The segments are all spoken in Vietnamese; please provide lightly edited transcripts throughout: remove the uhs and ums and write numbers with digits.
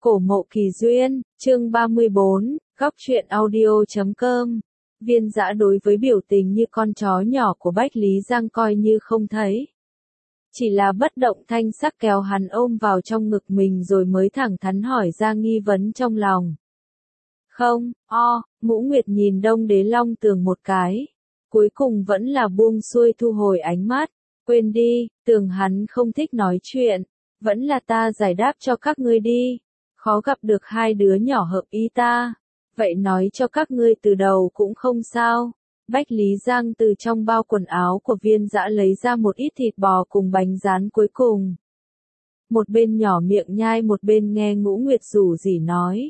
Cổ Mộ Kỳ Duyên, chương 34, góc truyện audio.com. Viên Dã đối với biểu tình như con chó nhỏ của Bách Lý Giang coi như không thấy. Chỉ là bất động thanh sắc kéo hắn ôm vào trong ngực mình rồi mới thẳng thắn hỏi ra nghi vấn trong lòng. Không, Ngũ Nguyệt nhìn Đông Đế Long Tường một cái. Cuối cùng vẫn là buông xuôi thu hồi ánh mắt. Quên đi, tưởng hắn không thích nói chuyện. Vẫn là ta giải đáp cho các ngươi đi. Khó gặp được hai đứa nhỏ hợp ý ta. Vậy nói cho các ngươi từ đầu cũng không sao. Bách Lý Giang từ trong bao quần áo của Viên Dã lấy ra một ít thịt bò cùng bánh rán cuối cùng. Một bên nhỏ miệng nhai một bên nghe Ngũ Nguyệt rủ rỉ nói.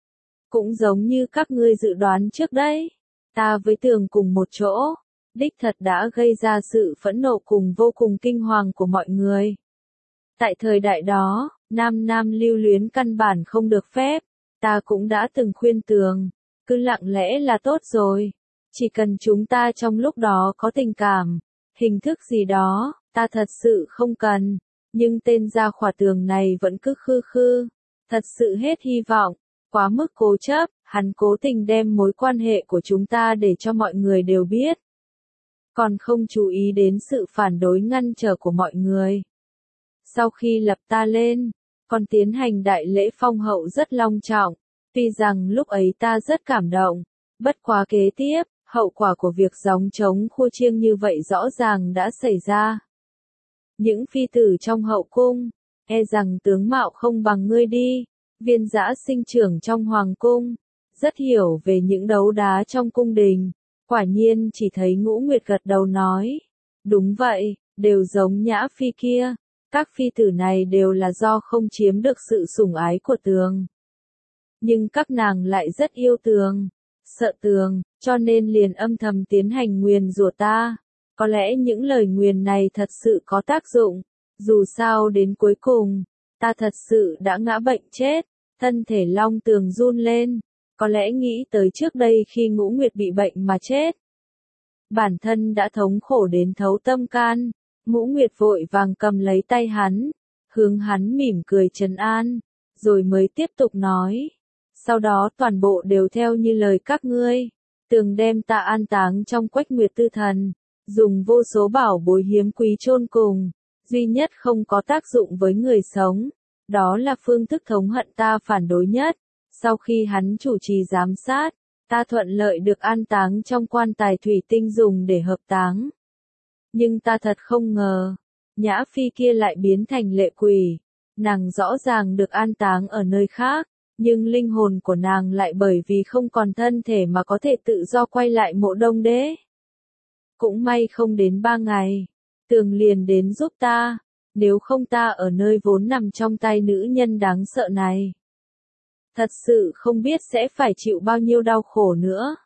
Cũng giống như các ngươi dự đoán trước đấy. Ta với Tường cùng một chỗ. Đích thật đã gây ra sự phẫn nộ cùng vô cùng kinh hoàng của mọi người. Tại thời đại đó, nam lưu luyến căn bản không được phép. Ta cũng đã từng khuyên Tường. Cứ lặng lẽ là tốt rồi. Chỉ cần chúng ta trong lúc đó có tình cảm, hình thức gì đó, ta thật sự không cần. Nhưng tên Gia Khỏa Tường này vẫn cứ khư. Thật sự hết hy vọng. Quá mức cố chấp, hắn cố tình đem mối quan hệ của chúng ta để cho mọi người đều biết. Còn không chú ý đến sự phản đối ngăn trở của mọi người. Sau khi lập ta lên, còn tiến hành đại lễ phong hậu rất long trọng. Tuy rằng lúc ấy ta rất cảm động, bất quá kế tiếp, hậu quả của việc gióng trống khua chiêng như vậy rõ ràng đã xảy ra. Những phi tử trong hậu cung, e rằng tướng mạo không bằng ngươi đi. Viên Dã sinh trưởng trong hoàng cung, rất hiểu về những đấu đá trong cung đình. Quả nhiên chỉ thấy Ngũ Nguyệt gật đầu nói. Đúng vậy, đều giống Nhã Phi kia. Các phi tử này đều là do không chiếm được sự sủng ái của Tường. Nhưng các nàng lại rất yêu Tường, sợ Tường, cho nên liền âm thầm tiến hành nguyền rủa ta. Có lẽ những lời nguyền này thật sự có tác dụng. Dù sao đến cuối cùng, ta thật sự đã ngã bệnh chết. Thân thể Long Tường run lên. Có lẽ nghĩ tới trước đây khi Ngũ Nguyệt bị bệnh mà chết. Bản thân đã thống khổ đến thấu tâm can. Ngũ Nguyệt vội vàng cầm lấy tay hắn, hướng hắn mỉm cười trấn an, rồi mới tiếp tục nói. Sau đó toàn bộ đều theo như lời các ngươi. Tường đem ta an táng trong Quách Nguyệt Tư Thần, dùng vô số bảo bối hiếm quý chôn cùng, duy nhất không có tác dụng với người sống. Đó là phương thức thống hận ta phản đối nhất. Sau khi hắn chủ trì giám sát, ta thuận lợi được an táng trong quan tài thủy tinh dùng để hợp táng. Nhưng ta thật không ngờ, Nhã Phi kia lại biến thành lệ quỷ. Nàng rõ ràng được an táng ở nơi khác, nhưng linh hồn của nàng lại bởi vì không còn thân thể mà có thể tự do quay lại Mộ Đông Đế. Cũng may không đến 3 ngày, Tường liền đến giúp ta, nếu không ta ở nơi vốn nằm trong tay nữ nhân đáng sợ này. Thật sự không biết sẽ phải chịu bao nhiêu đau khổ nữa.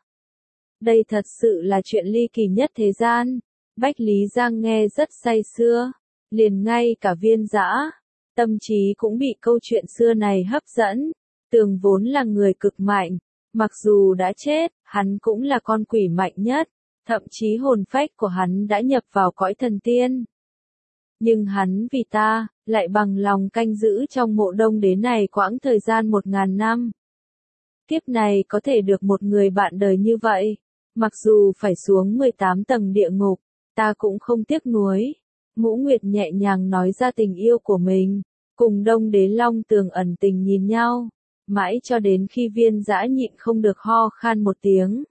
Đây thật sự là chuyện ly kỳ nhất thế gian. Bách Lý Giang nghe rất say sưa, liền ngay cả Viên Dã, tâm trí cũng bị câu chuyện xưa này hấp dẫn. Tường vốn là người cực mạnh, mặc dù đã chết, hắn cũng là con quỷ mạnh nhất, thậm chí hồn phách của hắn đã nhập vào cõi thần tiên. Nhưng hắn vì ta, lại bằng lòng canh giữ trong Mộ Đông Đế này quãng thời gian 1000 năm. Kiếp này có thể được một người bạn đời như vậy, mặc dù phải xuống 18 tầng địa ngục, ta cũng không tiếc nuối. Ngũ Nguyệt nhẹ nhàng nói ra tình yêu của mình, cùng Đông Đế Long Tường ẩn tình nhìn nhau, mãi cho đến khi Viên Dã nhịn không được ho khan một tiếng.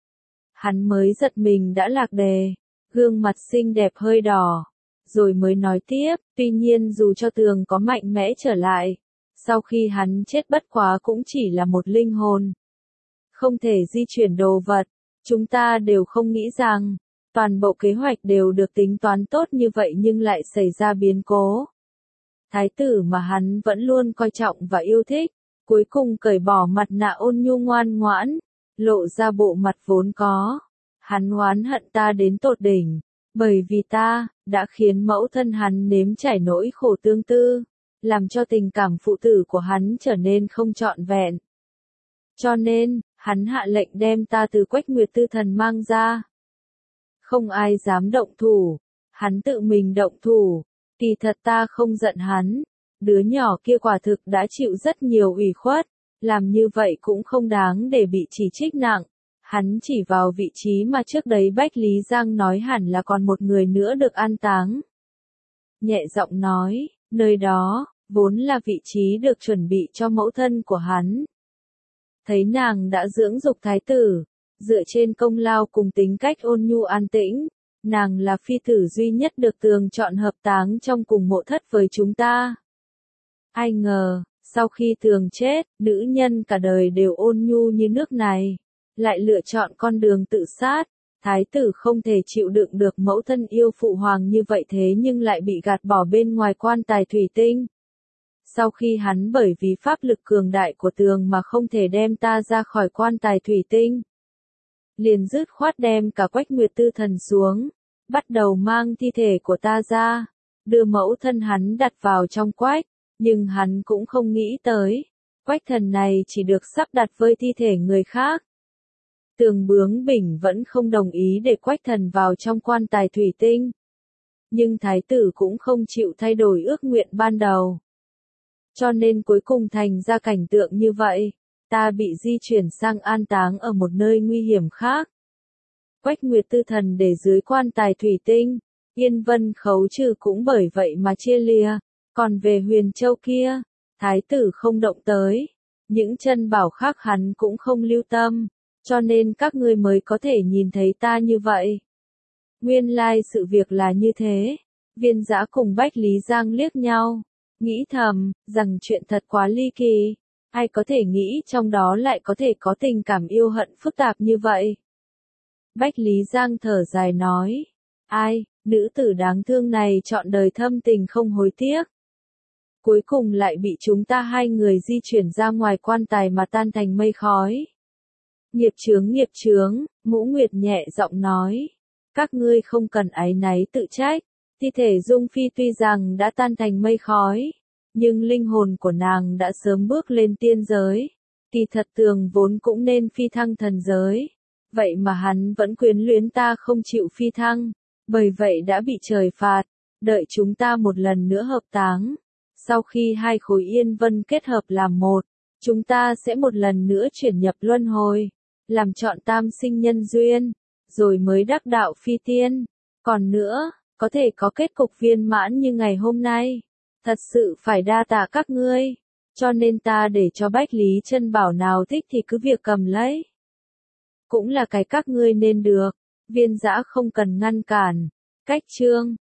Hắn mới giật mình đã lạc đề, gương mặt xinh đẹp hơi đỏ, rồi mới nói tiếp, tuy nhiên dù cho Tường có mạnh mẽ trở lại, sau khi hắn chết bất quá cũng chỉ là một linh hồn, không thể di chuyển đồ vật. Chúng ta đều không nghĩ rằng, toàn bộ kế hoạch đều được tính toán tốt như vậy nhưng lại xảy ra biến cố. Thái tử mà hắn vẫn luôn coi trọng và yêu thích, cuối cùng cởi bỏ mặt nạ ôn nhu ngoan ngoãn, lộ ra bộ mặt vốn có. Hắn oán hận ta đến tột đỉnh, bởi vì ta đã khiến mẫu thân hắn nếm trải nỗi khổ tương tư, làm cho tình cảm phụ tử của hắn trở nên không trọn vẹn. Cho nên, hắn hạ lệnh đem ta từ Quách Nguyệt Tư Thần mang ra. Không ai dám động thủ, hắn tự mình động thủ. Kỳ thật ta không giận hắn, Đứa nhỏ kia quả thực đã chịu rất nhiều ủy khuất, làm như vậy cũng không đáng để bị chỉ trích nặng. Hắn chỉ vào vị trí mà trước đấy Bách Lý Giang nói hẳn là còn một người nữa được an táng. Nhẹ giọng nói, nơi đó, vốn là vị trí được chuẩn bị cho mẫu thân của hắn. Thấy nàng đã dưỡng dục thái tử, dựa trên công lao cùng tính cách ôn nhu an tĩnh, nàng là phi tử duy nhất được tường chọn hợp táng trong cùng mộ thất với chúng ta. Ai ngờ, sau khi tường chết, nữ nhân cả đời đều ôn nhu như nước này, lại lựa chọn con đường tự sát. Thái tử không thể chịu đựng được mẫu thân yêu phụ hoàng như vậy thế nhưng lại bị gạt bỏ bên ngoài quan tài thủy tinh. Sau khi hắn bởi vì pháp lực cường đại của tường mà không thể đem ta ra khỏi quan tài thủy tinh, liền dứt khoát đem cả Quách Nguyệt Tư Thần xuống, bắt đầu mang thi thể của ta ra, đưa mẫu thân hắn đặt vào trong quách, nhưng hắn cũng không nghĩ tới, quách thần này chỉ được sắp đặt với thi thể người khác. Tường bướng bỉnh vẫn không đồng ý để quách thần vào trong quan tài thủy tinh. Nhưng thái tử cũng không chịu thay đổi ước nguyện ban đầu. Cho nên cuối cùng thành ra cảnh tượng như vậy, ta bị di chuyển sang an táng ở một nơi nguy hiểm khác. Quách Nguyệt Tư Thần để dưới quan tài thủy tinh, Yên Vân khấu trừ cũng bởi vậy mà chia lìa, còn về Huyền Châu kia, thái tử không động tới, những chân bảo khác hắn cũng không lưu tâm, cho nên các ngươi mới có thể nhìn thấy ta như vậy. Nguyên lai sự việc là như thế, Viên Dã cùng Bách Lý Giang liếc nhau, nghĩ thầm, rằng chuyện thật quá ly kỳ, ai có thể nghĩ trong đó lại có thể có tình cảm yêu hận phức tạp như vậy. Bách Lý Giang thở dài nói, ai, nữ tử đáng thương này chọn đời thâm tình không hối tiếc. Cuối cùng lại bị chúng ta hai người di chuyển ra ngoài quan tài mà tan thành mây khói. Nghiệp chướng, Ngũ Nguyệt nhẹ giọng nói, các ngươi không cần áy náy tự trách, thi thể Dung Phi tuy rằng đã tan thành mây khói, nhưng linh hồn của nàng đã sớm bước lên tiên giới, kỳ thật tường vốn cũng nên phi thăng thần giới, vậy mà hắn vẫn quyến luyến ta không chịu phi thăng, bởi vậy đã bị trời phạt, đợi chúng ta một lần nữa hợp táng. Sau khi hai khối yên vân kết hợp làm một, chúng ta sẽ một lần nữa chuyển nhập luân hồi, làm trọn tam sinh nhân duyên, rồi mới đắc đạo phi tiên. Còn nữa, có thể có kết cục viên mãn như ngày hôm nay. Thật sự phải đa tạ các ngươi, cho nên ta để cho Bách Lý Chân Bảo nào thích thì cứ việc cầm lấy. Cũng là cái các ngươi nên được, Viên Dã không cần ngăn cản. Cách chương